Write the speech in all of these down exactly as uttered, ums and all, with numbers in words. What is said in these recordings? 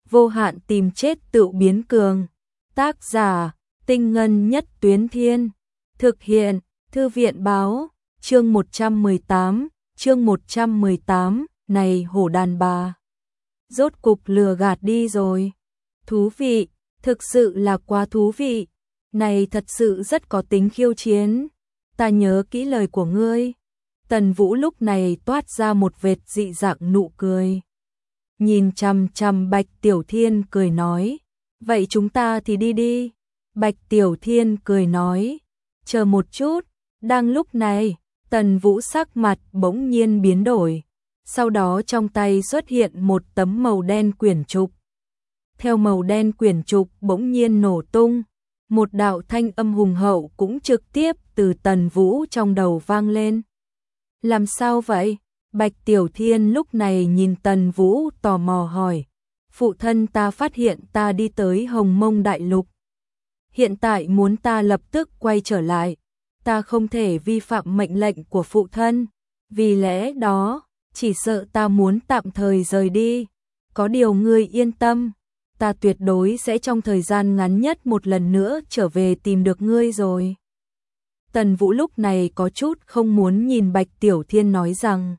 vô hạn tìm chết tự biến cường. Tác giả, Tinh Ngân Nhất Tuyến Thiên. Thực hiện, Thư viện Báo. Chương một trăm mười tám, chương một trăm mười tám, này hổ đàn bà. Rốt cục lừa gạt đi rồi. Thú vị, thực sự là quá thú vị. Này thật sự rất có tính khiêu chiến. Ta nhớ kỹ lời của ngươi. Tần Vũ lúc này toát ra một vệt dị dạng nụ cười. Nhìn chằm chằm Bạch Tiểu Thiên cười nói. Vậy chúng ta thì đi đi. Bạch Tiểu Thiên cười nói. Chờ một chút. Đang lúc này, Tần Vũ sắc mặt bỗng nhiên biến đổi. Sau đó trong tay xuất hiện một tấm màu đen quyển trục. Theo màu đen quyển trục bỗng nhiên nổ tung. Một đạo thanh âm hùng hậu cũng trực tiếp từ Tần Vũ trong đầu vang lên. Làm sao vậy? Bạch Tiểu Thiên lúc này nhìn Tần Vũ tò mò hỏi. Phụ thân ta phát hiện ta đi tới Hồng Mông Đại Lục. Hiện tại muốn ta lập tức quay trở lại. Ta không thể vi phạm mệnh lệnh của phụ thân. Vì lẽ đó, chỉ sợ ta muốn tạm thời rời đi. Có điều ngươi yên tâm. Ta tuyệt đối sẽ trong thời gian ngắn nhất một lần nữa trở về tìm được ngươi rồi. Tần Vũ lúc này có chút không muốn nhìn Bạch Tiểu Thiên nói rằng.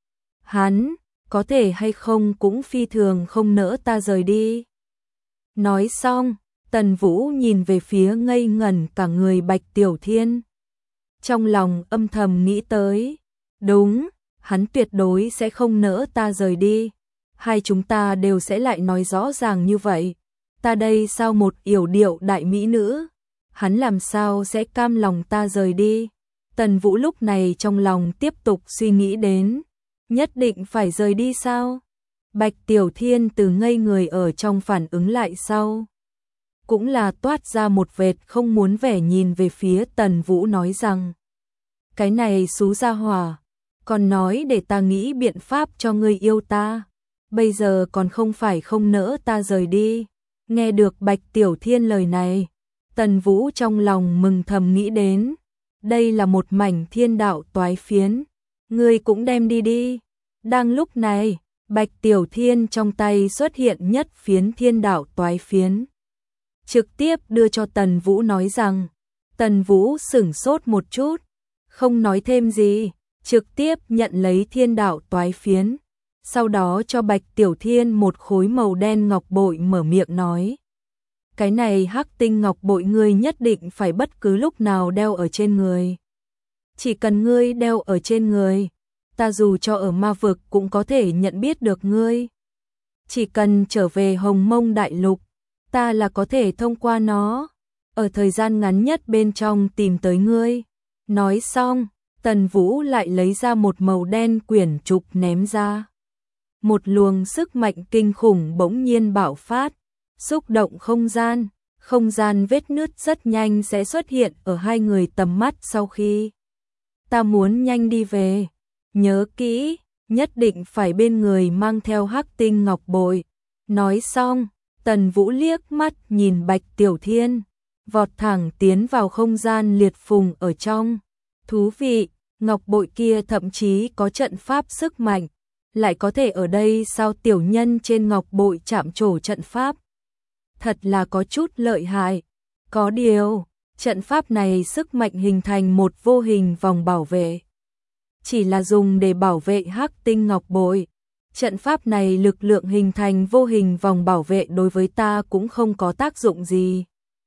Hắn, có thể hay không cũng phi thường không nỡ ta rời đi. Nói xong, Tần Vũ nhìn về phía ngây ngẩn cả người Bạch Tiểu Thiên. Trong lòng âm thầm nghĩ tới. Đúng, hắn tuyệt đối sẽ không nỡ ta rời đi. Hai chúng ta đều sẽ lại nói rõ ràng như vậy. Ta đây sao một yểu điệu đại mỹ nữ. Hắn làm sao sẽ cam lòng ta rời đi. Tần Vũ lúc này trong lòng tiếp tục suy nghĩ đến. Nhất định phải rời đi sao? Bạch Tiểu Thiên từ ngây người ở trong phản ứng lại sau. Cũng là toát ra một vệt không muốn vẻ nhìn về phía Tần Vũ nói rằng. Cái này xú gia hỏa. Còn nói để ta nghĩ biện pháp cho ngươi yêu ta. Bây giờ còn không phải không nỡ ta rời đi. Nghe được Bạch Tiểu Thiên lời này. Tần Vũ trong lòng mừng thầm nghĩ đến. Đây là một mảnh thiên đạo toái phiến. Ngươi cũng đem đi đi. Đang lúc này, Bạch Tiểu Thiên trong tay xuất hiện nhất phiến thiên đạo toái phiến. Trực tiếp đưa cho Tần Vũ nói rằng. Tần Vũ sửng sốt một chút. Không nói thêm gì. Trực tiếp nhận lấy thiên đạo toái phiến. Sau đó cho Bạch Tiểu Thiên một khối màu đen ngọc bội mở miệng nói. Cái này hắc tinh ngọc bội ngươi nhất định phải bất cứ lúc nào đeo ở trên người. Chỉ cần ngươi đeo ở trên người, ta dù cho ở ma vực cũng có thể nhận biết được ngươi. Chỉ cần trở về Hồng Mông Đại Lục, ta là có thể thông qua nó, ở thời gian ngắn nhất bên trong tìm tới ngươi. Nói xong, Tần Vũ lại lấy ra một màu đen quyển trục ném ra. Một luồng sức mạnh kinh khủng bỗng nhiên bạo phát, xúc động không gian, không gian vết nứt rất nhanh sẽ xuất hiện ở hai người tầm mắt sau khi. Ta muốn nhanh đi về, nhớ kỹ, nhất định phải bên người mang theo hắc tinh ngọc bội. Nói xong, Tần Vũ liếc mắt nhìn Bạch Tiểu Thiên, vọt thẳng tiến vào không gian liệt phùng ở trong. Thú vị, ngọc bội kia thậm chí có trận pháp sức mạnh. Lại có thể ở đây sao tiểu nhân trên ngọc bội chạm trổ trận pháp. Thật là có chút lợi hại. Có điều, trận pháp này sức mạnh hình thành một vô hình vòng bảo vệ. Chỉ là dùng để bảo vệ hắc tinh ngọc bội. Trận pháp này lực lượng hình thành vô hình vòng bảo vệ đối với ta cũng không có tác dụng gì.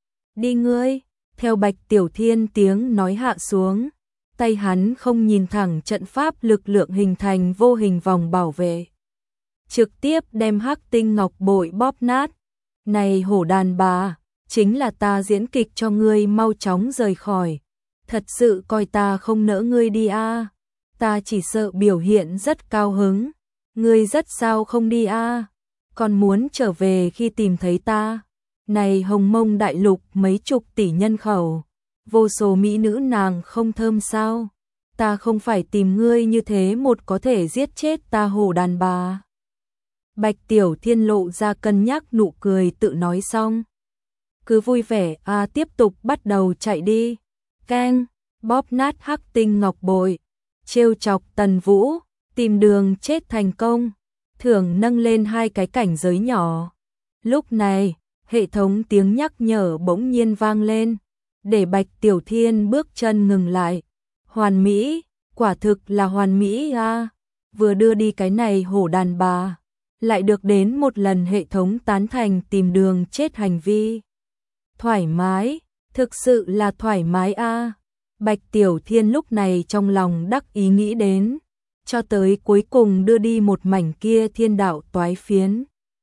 Đi ngươi, theo Bạch Tiểu Thiên tiếng nói hạ xuống. Tay hắn không nhìn thẳng trận pháp lực lượng hình thành vô hình vòng bảo vệ. Trực tiếp đem hắc tinh ngọc bội bóp nát. Này hổ đàn bà, chính là ta diễn kịch cho ngươi mau chóng rời khỏi. Thật sự coi ta không nỡ ngươi đi a à. Ta chỉ sợ biểu hiện rất cao hứng. Ngươi rất sao không đi a à. Còn muốn trở về khi tìm thấy ta. Này Hồng Mông Đại Lục mấy chục tỷ nhân khẩu. Vô số mỹ nữ nàng không thơm sao? Ta không phải tìm ngươi như thế một có thể giết chết ta hổ đàn bà. Bạch Tiểu Thiên lộ ra cân nhắc nụ cười tự nói xong. Cứ vui vẻ à tiếp tục bắt đầu chạy đi. Keng, bóp nát hắc tinh ngọc bội. Trêu chọc Tần Vũ, tìm đường chết thành công. Thưởng nâng lên hai cái cảnh giới nhỏ. Lúc này, hệ thống tiếng nhắc nhở bỗng nhiên vang lên, để Bạch Tiểu Thiên bước chân ngừng lại. Hoàn mỹ, quả thực là hoàn mỹ a. Vừa đưa đi cái này hổ đàn bà, lại được đến một lần hệ thống tán thành tìm đường chết hành vi. Thoải mái, thực sự là thoải mái a. Bạch Tiểu Thiên lúc này trong lòng đắc ý nghĩ đến, cho tới cuối cùng đưa đi một mảnh kia thiên đạo toái phiến.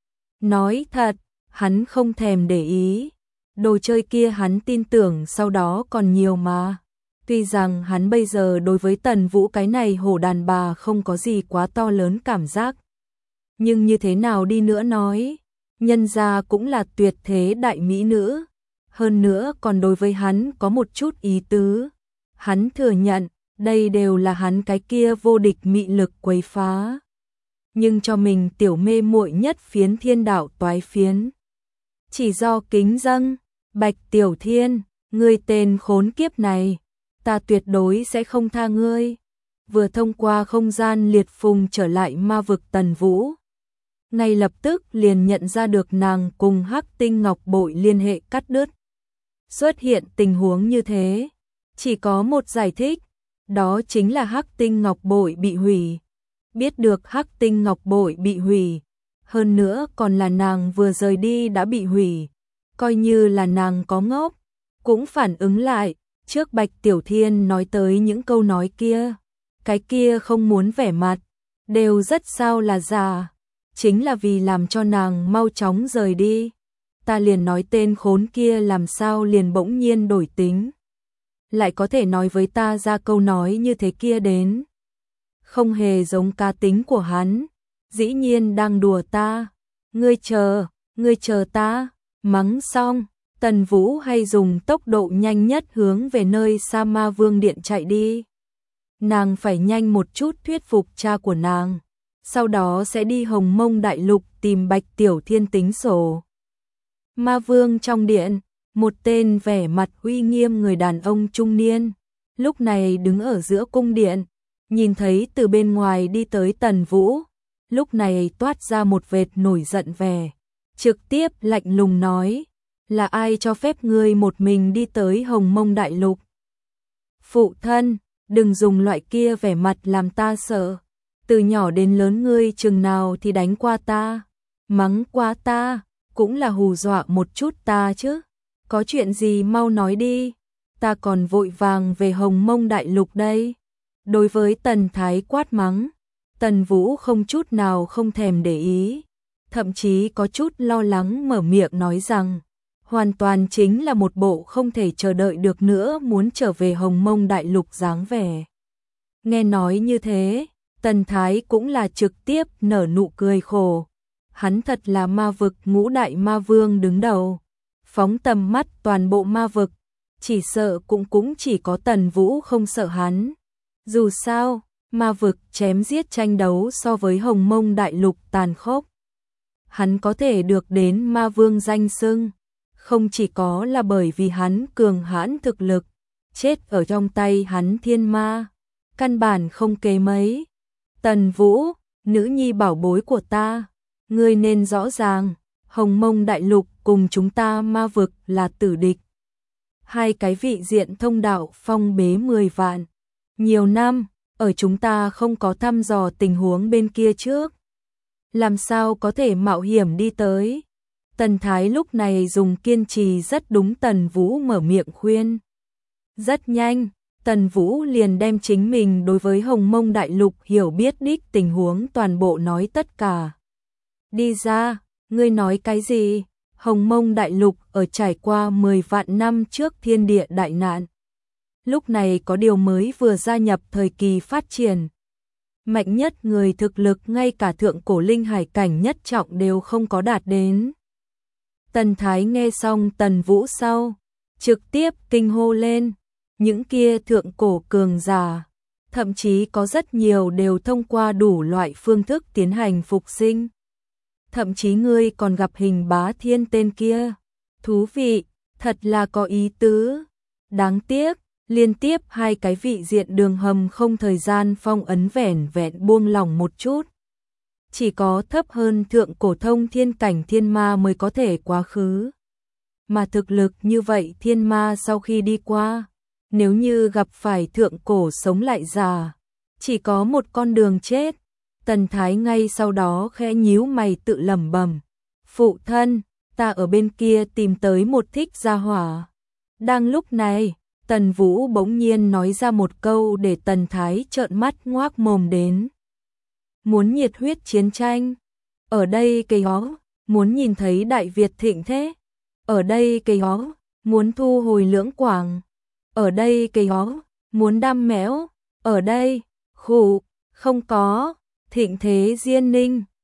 Nói thật, hắn không thèm để ý, đồ chơi kia hắn tin tưởng sau đó còn nhiều mà. Tuy rằng hắn bây giờ đối với Tần Vũ cái này hổ đàn bà không có gì quá to lớn cảm giác. Nhưng như thế nào đi nữa nói, nhân gia cũng là tuyệt thế đại mỹ nữ. Hơn nữa còn đối với hắn có một chút ý tứ. Hắn thừa nhận, đây đều là hắn cái kia vô địch mị lực quấy phá. Nhưng cho mình tiểu mê muội nhất phiến thiên đạo toái phiến. Chỉ do kính dâng, Bạch Tiểu Thiên, ngươi tên khốn kiếp này, ta tuyệt đối sẽ không tha ngươi. Vừa thông qua không gian liệt phùng trở lại ma vực Tần Vũ, ngay lập tức liền nhận ra được nàng cùng Hắc Tinh Ngọc Bội liên hệ cắt đứt. Xuất hiện tình huống như thế, chỉ có một giải thích, đó chính là Hắc Tinh Ngọc Bội bị hủy. Biết được Hắc Tinh Ngọc Bội bị hủy, hơn nữa còn là nàng vừa rời đi đã bị hủy, coi như là nàng có ngốc, cũng phản ứng lại, trước Bạch Tiểu Thiên nói tới những câu nói kia, cái kia không muốn vẻ mặt, đều rất sao là già, chính là vì làm cho nàng mau chóng rời đi. Ta liền nói tên khốn kia làm sao liền bỗng nhiên đổi tính, lại có thể nói với ta ra câu nói như thế kia đến. Không hề giống cá tính của hắn, dĩ nhiên đang đùa ta. Ngươi chờ, ngươi chờ ta. Mắng xong, Tần Vũ hay dùng tốc độ nhanh nhất hướng về nơi Sa Ma Vương Điện chạy đi. Nàng phải nhanh một chút thuyết phục cha của nàng, sau đó sẽ đi Hồng Mông Đại Lục tìm Bạch Tiểu Thiên tính sổ. Ma Vương trong điện, một tên vẻ mặt uy nghiêm người đàn ông trung niên, lúc này đứng ở giữa cung điện, nhìn thấy từ bên ngoài đi tới Tần Vũ, lúc này toát ra một vệt nổi giận vẻ, trực tiếp lạnh lùng nói, là ai cho phép ngươi một mình đi tới Hồng Mông Đại Lục? Phụ thân, đừng dùng loại kia vẻ mặt làm ta sợ, từ nhỏ đến lớn ngươi chừng nào thì đánh qua ta, mắng qua ta, cũng là hù dọa một chút ta chứ, có chuyện gì mau nói đi, ta còn vội vàng về Hồng Mông Đại Lục đây. Đối với Tần Thái quát mắng, Tần Vũ không chút nào không thèm để ý, thậm chí có chút lo lắng mở miệng nói rằng, hoàn toàn chính là một bộ không thể chờ đợi được nữa muốn trở về Hồng Mông Đại Lục dáng vẻ. Nghe nói như thế, Tần Thái cũng là trực tiếp nở nụ cười khổ, hắn thật là ma vực ngũ đại ma vương đứng đầu, phóng tầm mắt toàn bộ ma vực, chỉ sợ cũng cũng chỉ có Tần Vũ không sợ hắn. Dù sao, ma vực chém giết tranh đấu so với Hồng Mông Đại Lục tàn khốc. Hắn có thể được đến ma vương danh xưng, không chỉ có là bởi vì hắn cường hãn thực lực, chết ở trong tay hắn thiên ma, căn bản không kề mấy. Tần Vũ, nữ nhi bảo bối của ta, ngươi nên rõ ràng, Hồng Mông Đại Lục cùng chúng ta ma vực là tử địch. Hai cái vị diện thông đạo phong bế mười vạn. Nhiều năm, ở chúng ta không có thăm dò tình huống bên kia trước. Làm sao có thể mạo hiểm đi tới? Tần Thái lúc này dùng kiên trì rất đúng Tần Vũ mở miệng khuyên. Rất nhanh, Tần Vũ liền đem chính mình đối với Hồng Mông Đại Lục hiểu biết đích tình huống toàn bộ nói tất cả. Đi ra, ngươi nói cái gì? Hồng Mông Đại Lục ở trải qua mười vạn năm trước thiên địa đại nạn. Lúc này có điều mới vừa gia nhập thời kỳ phát triển. Mạnh nhất người thực lực ngay cả thượng cổ linh hải cảnh nhất trọng đều không có đạt đến. Tần Thái nghe xong Tần Vũ sau, trực tiếp kinh hô lên, những kia thượng cổ cường giả, thậm chí có rất nhiều đều thông qua đủ loại phương thức tiến hành phục sinh. Thậm chí ngươi còn gặp Hình Bá Thiên tên kia, thú vị, thật là có ý tứ. Đáng tiếc, liên tiếp hai cái vị diện đường hầm không thời gian phong ấn vẻn vẹn buông lỏng một chút. chỉ có thấp hơn thượng cổ thông thiên cảnh thiên ma mới có thể quá khứ. Mà thực lực như vậy thiên ma sau khi đi qua, nếu như gặp phải thượng cổ sống lại già, chỉ có một con đường chết. Tần Thái ngay sau đó khẽ nhíu mày tự lẩm bẩm, phụ thân, ta ở bên kia tìm tới một thích gia hỏa. Đang lúc này, Tần Vũ bỗng nhiên nói ra một câu để Tần Thái trợn mắt ngoác mồm đến. Muốn nhiệt huyết chiến tranh, ở đây cây hó, muốn nhìn thấy Đại Việt thịnh thế, ở đây cây hó, muốn thu hồi Lưỡng Quảng, ở đây cây hó, muốn đam mẽo, ở đây, khụ, không có, thịnh thế Diên Ninh.